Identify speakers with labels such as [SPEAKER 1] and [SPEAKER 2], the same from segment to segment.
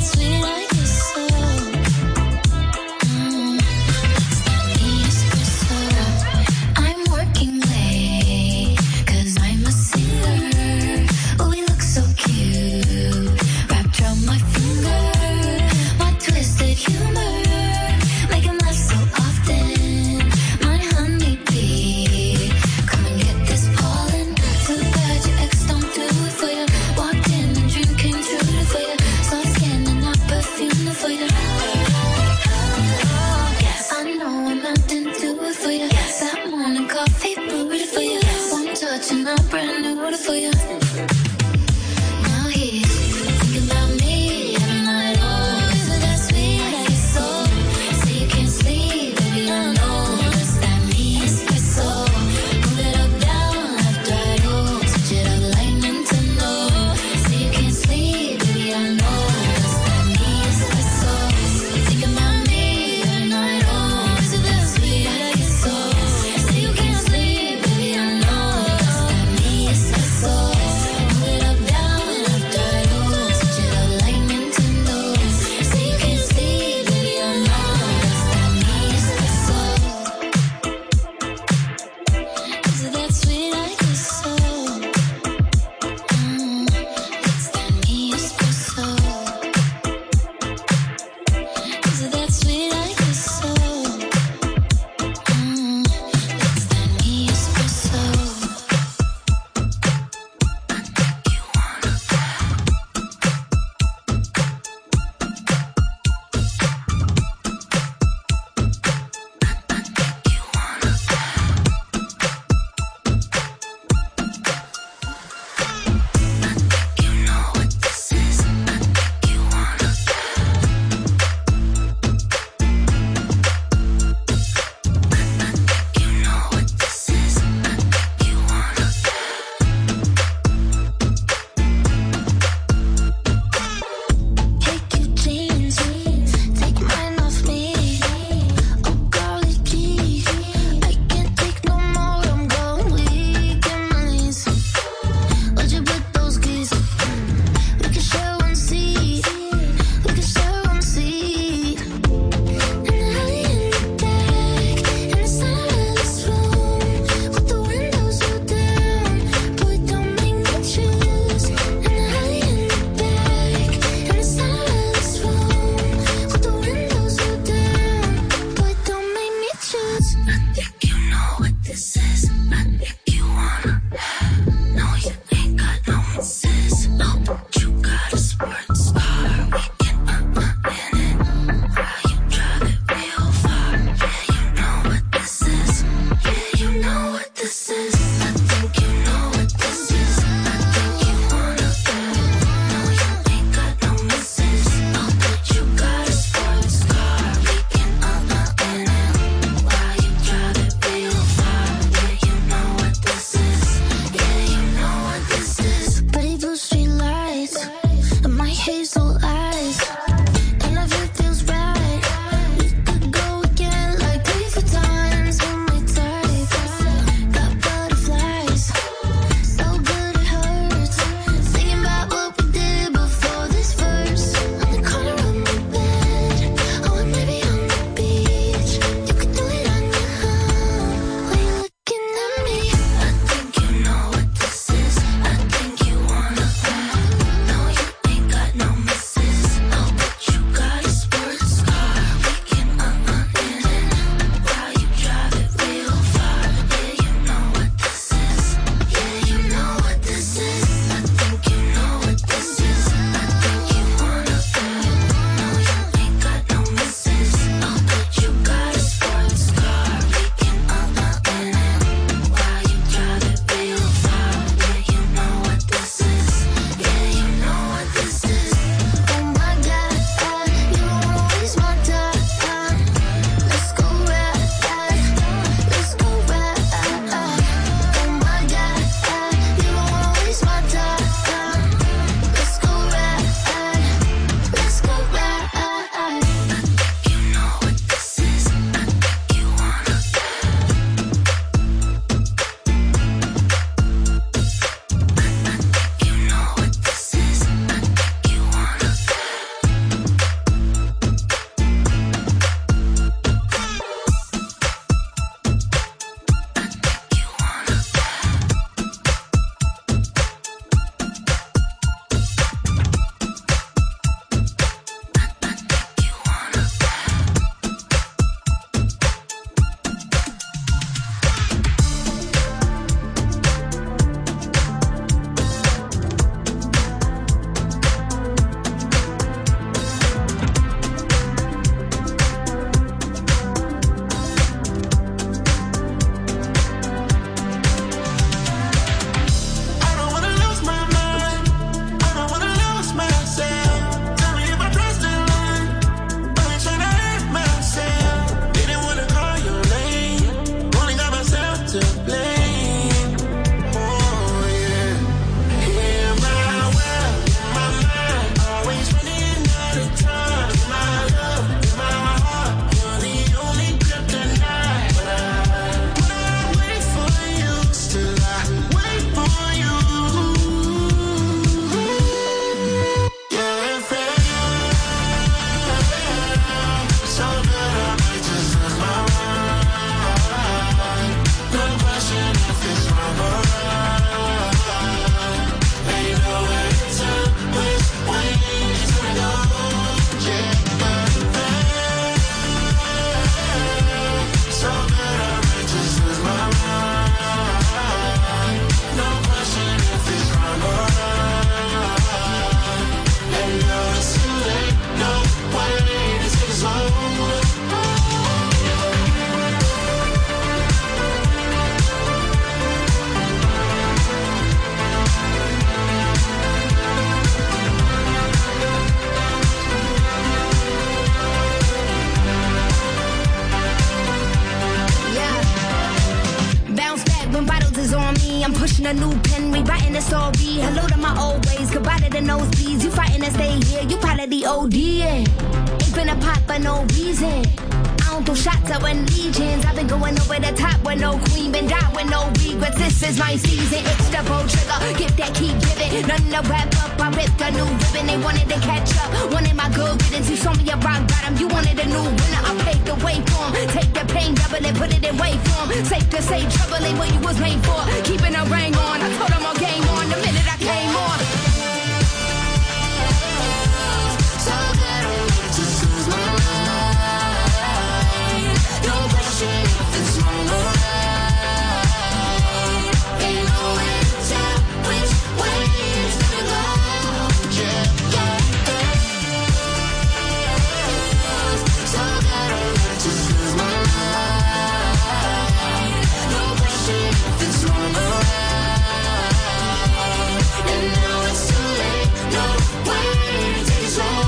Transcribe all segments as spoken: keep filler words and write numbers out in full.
[SPEAKER 1] sweet I kiss so. Mm. Espresso. I'm working late, cause I'm a singer. Oh, we look so cute, wrapped around my finger. My twisted humor, make him laugh so often. My honeybee, come and get this pollen. Too bad your ex don't do it for you. Walked in and dream came true for you. Soft skin and not perfume for you. Yes, I know I'm not into it for you. That morning coffee brewed for you. One touch and I'm brand new for you. Now he's thinking about me every night. Oh, is it that sweet? I kiss so.
[SPEAKER 2] a new pen, rewriting the story. Hello to my old ways, goodbye to the nosebleeds. You fighting to stay here, you part of the O D. Ain't been a pop for no reason. I don't throw shots, I win legions. I've been going over the top with no queen, been down with no regrets. This is my season, it's the bow trigger. Get that, keep giving. Nothing to wrap up, I ripped a new ribbon. They wanted to catch up, wanted my good riddance. You saw me a rock bottom, you wanted a new winner. I paved the way for 'em. Take the pain, double it, put it in way form. Safe to say, trouble ain't what you was made for. Keeping a ring on, I told them all game on the minute I came on. So that I need to lose my mind. No question if it's wrong or right. Ain't no way to tell which way it's gonna go. Yeah, yeah, yeah. So that I need to lose my mind. No question if it's wrong or right. And now it's too late. No way to take it slow.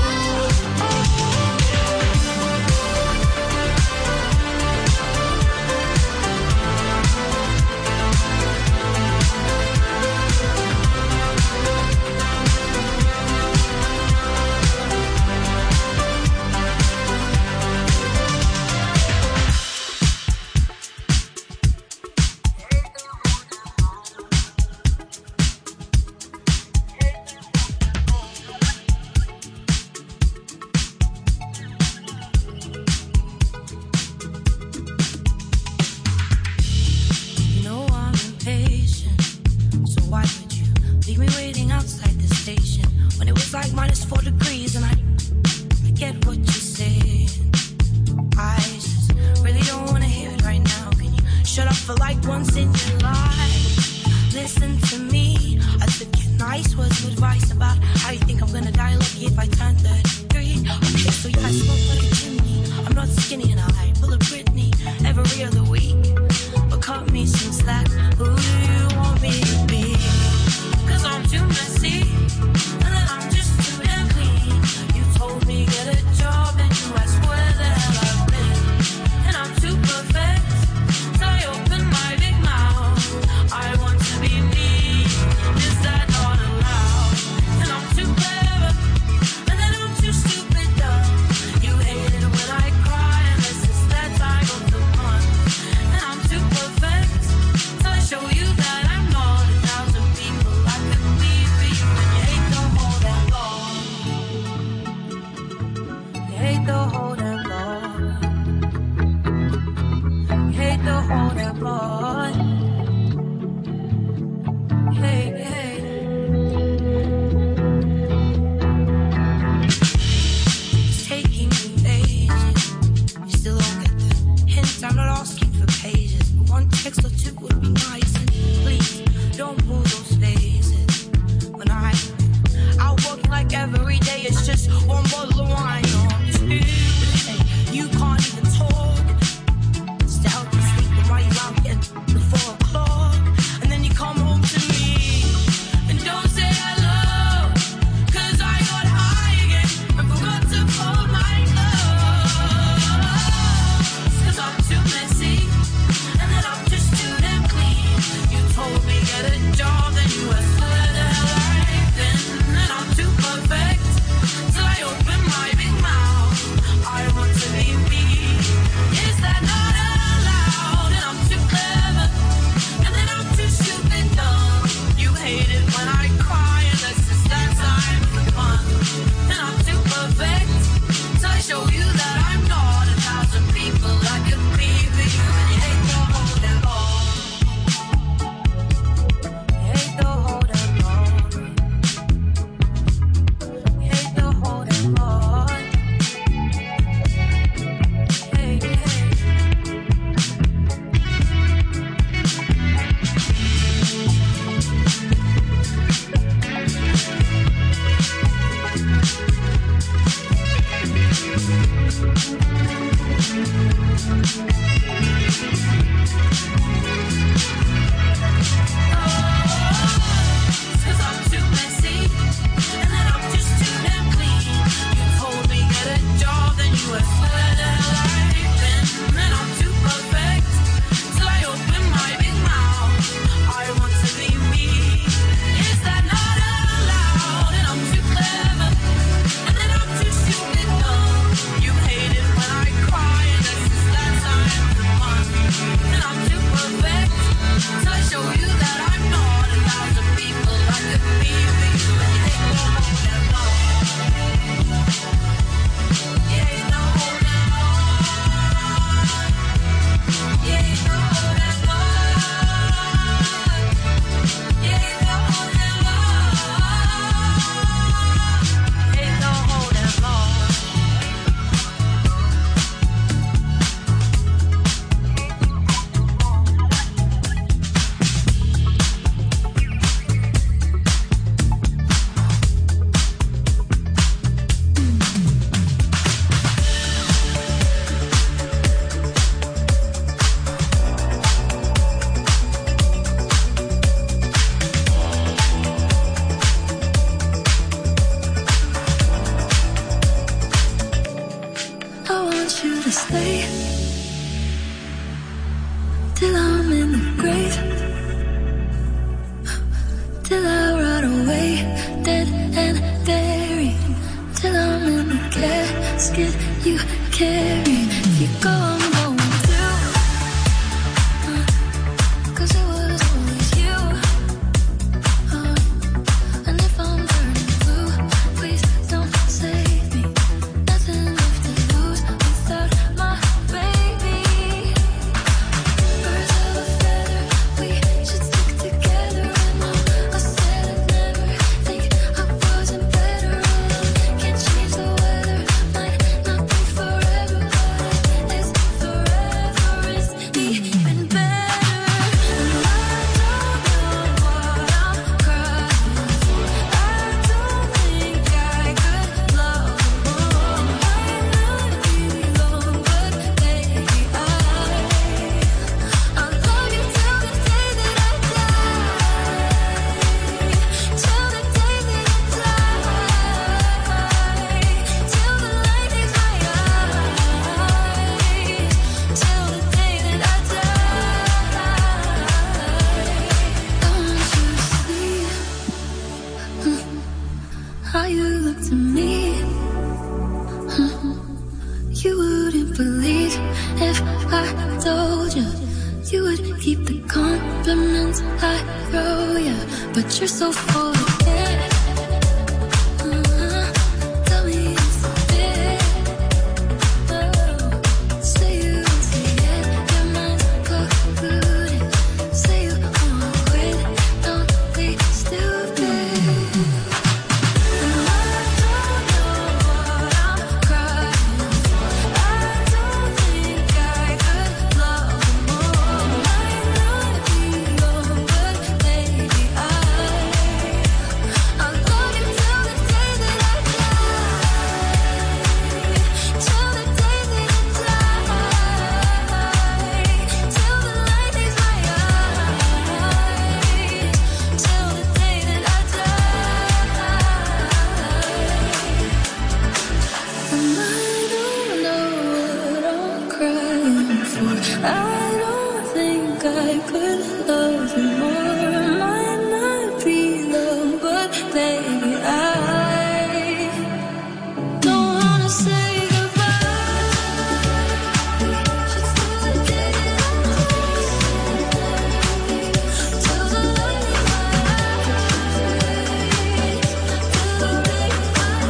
[SPEAKER 2] You know I'm impatient, so why would you leave me waiting outside the station when it was like minus four degrees and I, I get what you're saying. I just really don't wanna hear it right now. Can you shut up for like once in your life? Listen to me. I took your nice words of advice about how you think I'm gonna die lucky if I turn thirty-three. Okay, so yeah, I smoke like a chimney. I'm not skinny and I pull a Britney every other week. But cut me some slack. Who do you want me to be? Cause I'm too messy, and then I'm just too damn clean. You told me get a job and you asked where the hell I've been. And I'm too perfect, so I open my big mouth. I want to be me, is that not allowed? And I'm too clever, and then I'm too stupid dumb. You hate it when I cry, and this is that I go to fun. And I'm too perfect, so I show you that I'm not a thousand people I could be for you. And you hate the whole damn long. You hate the whole damn long. You hate the whole damn long. Hey, hey. It's taking me ages. You still don't get the hint. I'm not asking for pages, but one text or two would be nice. And please don't pull those faces. When I out working like every day, it's just one bottle of wine or two. Hey, you can't even talk. It's to help you sleep, and while you're out getting the four o'clock, and then you come home to me and don't say hello. Cause I got high again and forgot to fold my clothes. Cause I'm too messy, and then I'm just too damn clean. You told me get a job, then you asked where the hell I've been. And I'm too perfect, so I open my big mouth. I want to be me, is that not allowed? And I'm too clever, and then I'm too stupid dumb. You hate it when I cry, and that's just that time for fun. And I'm too perfect, so I show you that I'm not a thousand people I could be for you. And you hate the whole damn long. You hate the whole damn long. You hate the whole damn long. Hey, hey. Cause I'm too messy, and then I'm just too damn clean. You told me get a job, then you asked where the hell I've been. And I'm too perfect, so I open my big mouth. I want to be me,
[SPEAKER 1] to stay till I'm in the grave, till I rot away, dead and buried, till I'm in the casket you carry. If you go, I'm going too, uh, 'cause it was always you, uh, and if I'm turning blue, please don't save me. Nothing left to lose without my baby. Birds of a feather, we should stick together. And I said I'd never think I wasn't better. Can't change the weather, might not be forever, but it's forever is even better. And I don't know what I'm crying for. I don't think I could love more. Might not be long, but baby, I I'll love you till the day that I die, till the day that I die, till the light leaves my eyes, till the day that I die. I want you to see how you look to me. You wouldn't believe if I told you. You would keep the compliments I throw you, but you're so full of it. Uh-huh. Tell me it's a bit. Oh. Say you won't see it, your mind's polluted. Say you won't quit, don't be stupid. And I don't know what I'm crying for. I don't think I could love more. Might not be long, but baby, I I'll love you till the day that I die, till the day that I die, till the light leaves my eyes, till the day that I die. And I don't know what I'm crying for. I don't think I could love you more. Might not be long, but baby, I don't wanna say goodbye. Just till the day that I die, till the light leaves my eyes, till the day I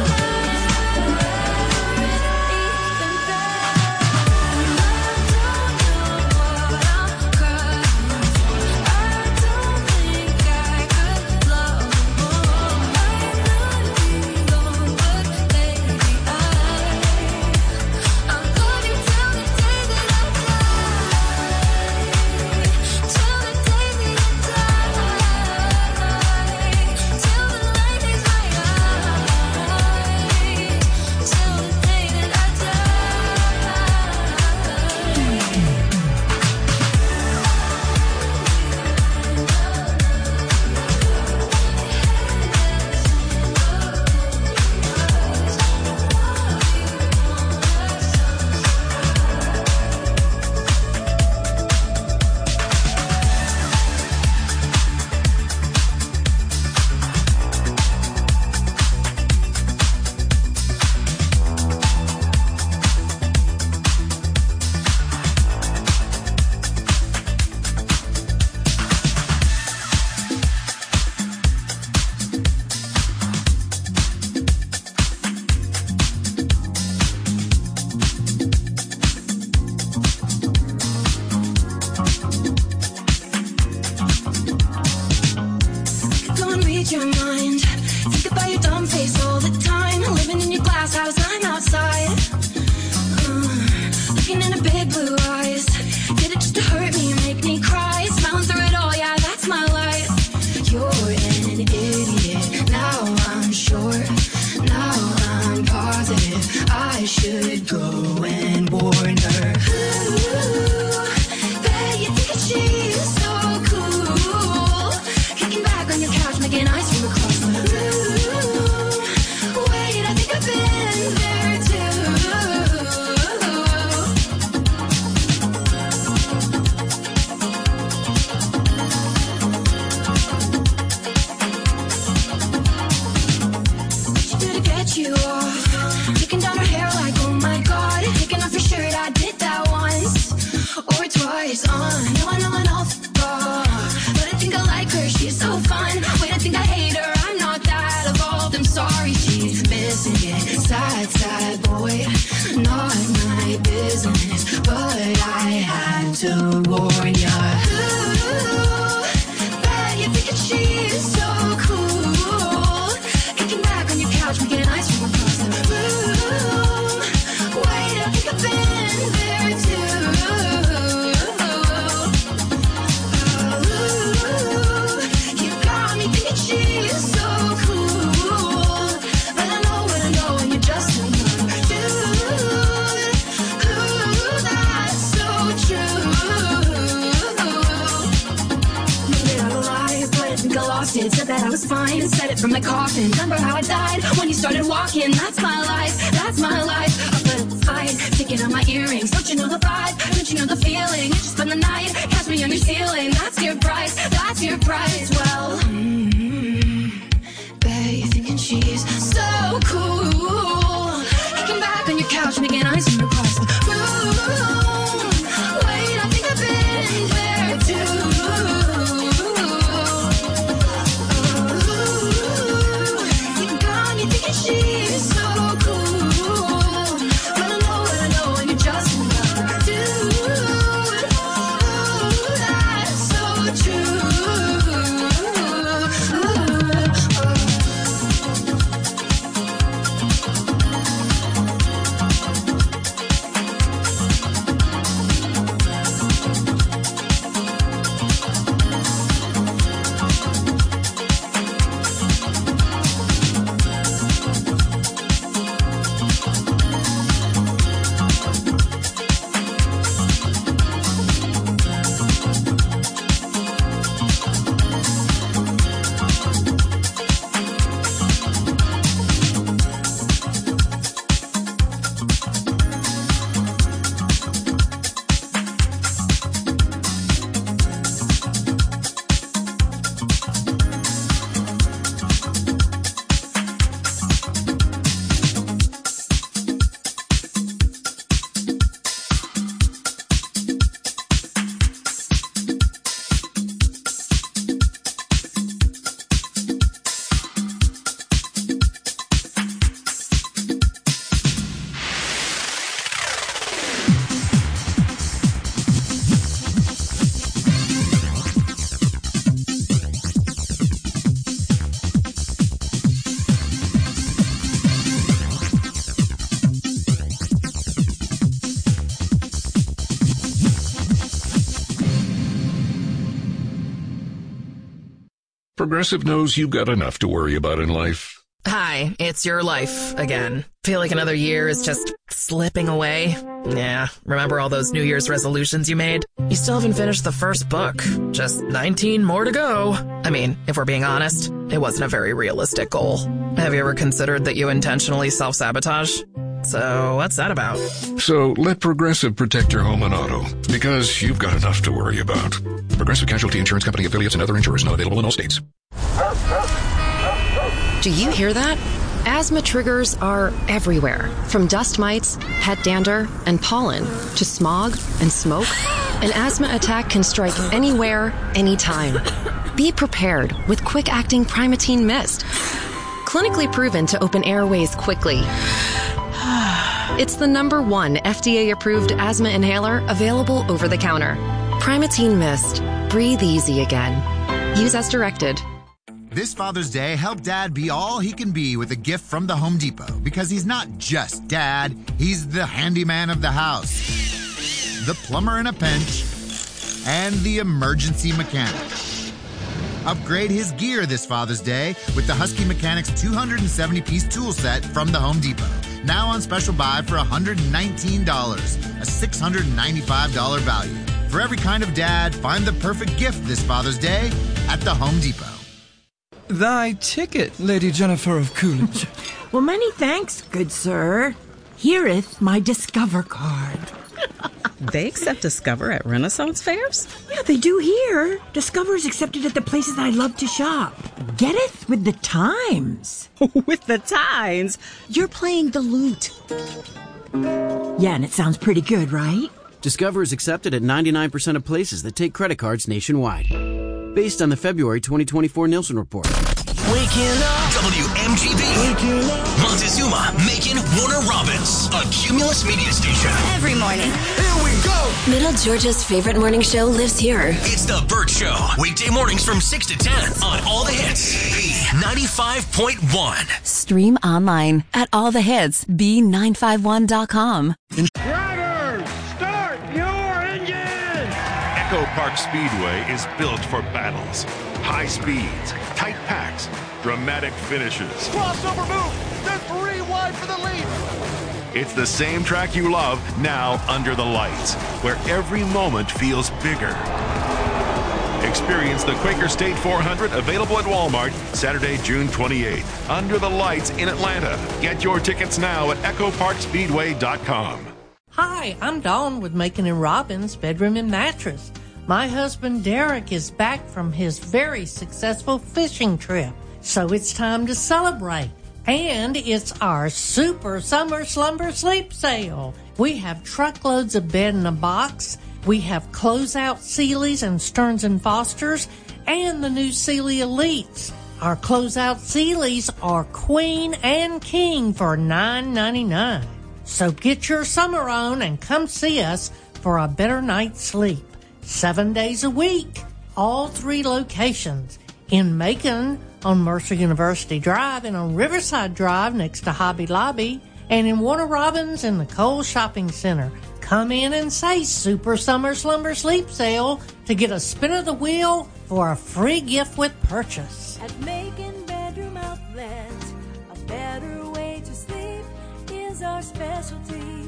[SPEAKER 1] Don't read your mind. Think about your dumb face all the time. Living in your glass house, I'm outside. Uh, looking in the big blue eyes. Did it just to hurt me, make me cry. Smiling through it all, yeah, that's my life. You're an idiot. Now I'm sure. Now I'm positive. I should go and warn her. Ooh, bet you think she's so cool. Kicking back on your couch, making ice cream across the room. Wait, I think I've been there too. goes on. No one, no one else. Oh, but I think I like her, she's so fun. Wait, I think I hate her, I'm not that evolved. I'm sorry, she's missing it. Side, side boy, not my business, but I had to warn ya. Ooh, bet you're thinking she's so cool. Kicking back on your couch, making an ice cream across the room. Wait, I think I've been there too. Ooh, you got me thinking she's so cool. But I know what I know, and you're just another dude. Ooh, that's so true. Made it out alive, but I think I lost it. Said that I was fine, said it from the coffin. Remember how I died when you started walking? That's my life, that's my life. Up a fight, taking out my earrings. Don't you know the vibe? Don't you know the feeling? You just spend the night, catch me on your ceiling. That's your price, that's your price. Well, mm-hmm. Bet you're thinking she's so cool. Kicking back on your couch, making ice cream across the room. Wait, I think I've been there too. You got me thinking she's so cool. But I know what I know, and you're just another dude. Ooh, that's so true.
[SPEAKER 3] Progressive knows you've got enough to worry about in life.
[SPEAKER 4] Hi, it's your life again. Feel like another year is just slipping away? Yeah, remember all those New Year's resolutions you made? You still haven't finished the first book. Just nineteen more to go. I mean, if we're being honest, it wasn't a very realistic goal. Have you ever considered that you intentionally self-sabotage? So what's that about?
[SPEAKER 3] So let Progressive protect your home and auto, because you've got enough to worry about. Progressive Casualty Insurance Company affiliates and other insurers not available in all states.
[SPEAKER 5] Do you hear that? Asthma triggers are everywhere, from dust mites, pet dander, and pollen, to smog and smoke. An asthma attack can strike anywhere, anytime. Be prepared with quick-acting Primatene Mist. Clinically proven to open airways quickly. It's the number one F D A-approved asthma inhaler available over the counter. Primatene Mist. Breathe easy again. Use as directed.
[SPEAKER 6] This Father's Day, help Dad be all he can be with a gift from the Home Depot, because he's not just Dad, he's the handyman of the house, the plumber in a pinch, and the emergency mechanic. Upgrade his gear this Father's Day with the Husky Mechanics two hundred seventy piece tool set from the Home Depot. Now on special buy for one hundred nineteen dollars, a six hundred ninety-five dollars value. For every kind of dad, find the perfect gift this Father's Day at the Home Depot.
[SPEAKER 7] Thy ticket, Lady Jennifer of Coolidge.
[SPEAKER 8] Well, many thanks, good sir. Hereeth my Discover card.
[SPEAKER 9] They accept Discover at Renaissance fairs?
[SPEAKER 8] Yeah, they do here. Discover's accepted at the places I love to shop. Getteth with the times.
[SPEAKER 9] With the times?
[SPEAKER 8] You're playing the lute. Yeah, and it sounds pretty good, right?
[SPEAKER 10] Discover is accepted at ninety-nine percent of places that take credit cards nationwide. Based on the February twenty twenty-four Nielsen report.
[SPEAKER 11] Waking up. W M G B. Waking up. Montezuma, Macon, Warner Robins. A Cumulus media station.
[SPEAKER 12] Every morning.
[SPEAKER 11] Here we go.
[SPEAKER 12] Middle Georgia's favorite morning show lives here.
[SPEAKER 11] It's The Burt Show. Weekday mornings from six to ten on All the Hits. B ninety-five point one.
[SPEAKER 12] Stream online at all the hits b nine five one dot com.
[SPEAKER 13] Drivers, start your engine!
[SPEAKER 14] Echo Park Speedway is built for battles. High speeds, tight packs, dramatic finishes.
[SPEAKER 13] Crossover move! There's three wide for the lead!
[SPEAKER 14] It's the same track you love, now under the lights, where every moment feels bigger. Experience the Quaker State four hundred, available at Walmart, Saturday, June twenty-eighth. Under the lights in Atlanta. Get your tickets now at echo park speedway dot com.
[SPEAKER 15] Hi, I'm Dawn with Macon and Robbins Bedroom and Mattress. My husband Derek is back from his very successful fishing trip, so it's time to celebrate. And it's our Super Summer Slumber Sleep Sale. We have truckloads of bed in a box. We have closeout Sealy's and Stearns and Foster's and the new Sealy Elites. Our closeout Sealy's are queen and king for nine ninety-nine. So get your summer on and come see us for a better night's sleep. Seven days a week, all three locations. In Macon on Mercer University Drive and on Riverside Drive next to Hobby Lobby, and in Warner Robins in the Cole Shopping Center. Come in and say Super Summer Slumber Sleep Sale to get a spin of the wheel for a free gift with purchase.
[SPEAKER 16] At Macon Bedroom Outlet, a better way to sleep is our specialty.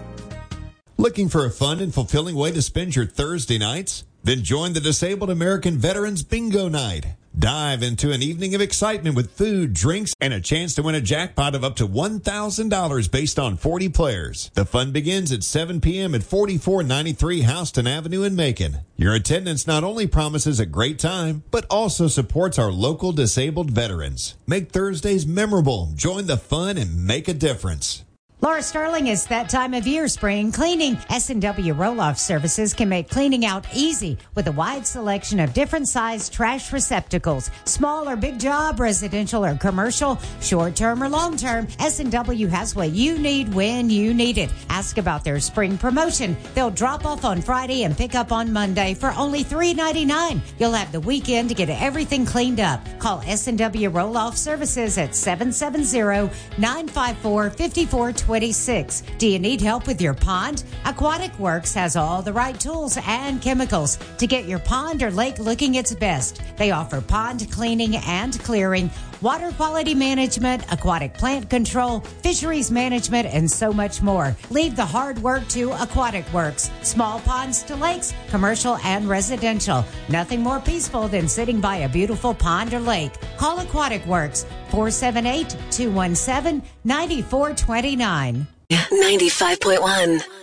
[SPEAKER 17] Looking for a fun and fulfilling way to spend your Thursday nights? Then join the Disabled American Veterans Bingo Night. Dive into an evening of excitement with food, drinks, and a chance to win a jackpot of up to one thousand dollars based on forty players. The fun begins at seven p.m. at forty-four ninety-three Houston Avenue in Macon. Your attendance not only promises a great time, but also supports our local disabled veterans. Make Thursdays memorable. Join the fun and make a difference.
[SPEAKER 18] Laura Sterling, it's that time of year, spring cleaning. S and W Roll-Off Services can make cleaning out easy with a wide selection of different sized trash receptacles. Small or big job, residential or commercial, short-term or long-term, S and W has what you need when you need it. Ask about their spring promotion. They'll drop off on Friday and pick up on Monday for only three ninety-nine. You'll have the weekend to get everything cleaned up. Call S and W Roll-Off Services at seven seven zero, nine five four, five four two zero. Do you need help with your pond? Aquatic Works has all the right tools and chemicals to get your pond or lake looking its best. They offer pond cleaning and clearing, water quality management, aquatic plant control, fisheries management, and so much more. Leave the hard work to Aquatic Works. Small ponds to lakes, commercial and residential. Nothing more peaceful than sitting by a beautiful pond or lake. Call Aquatic Works, four seven eight, two one seven, nine four two nine.
[SPEAKER 12] ninety-five point one.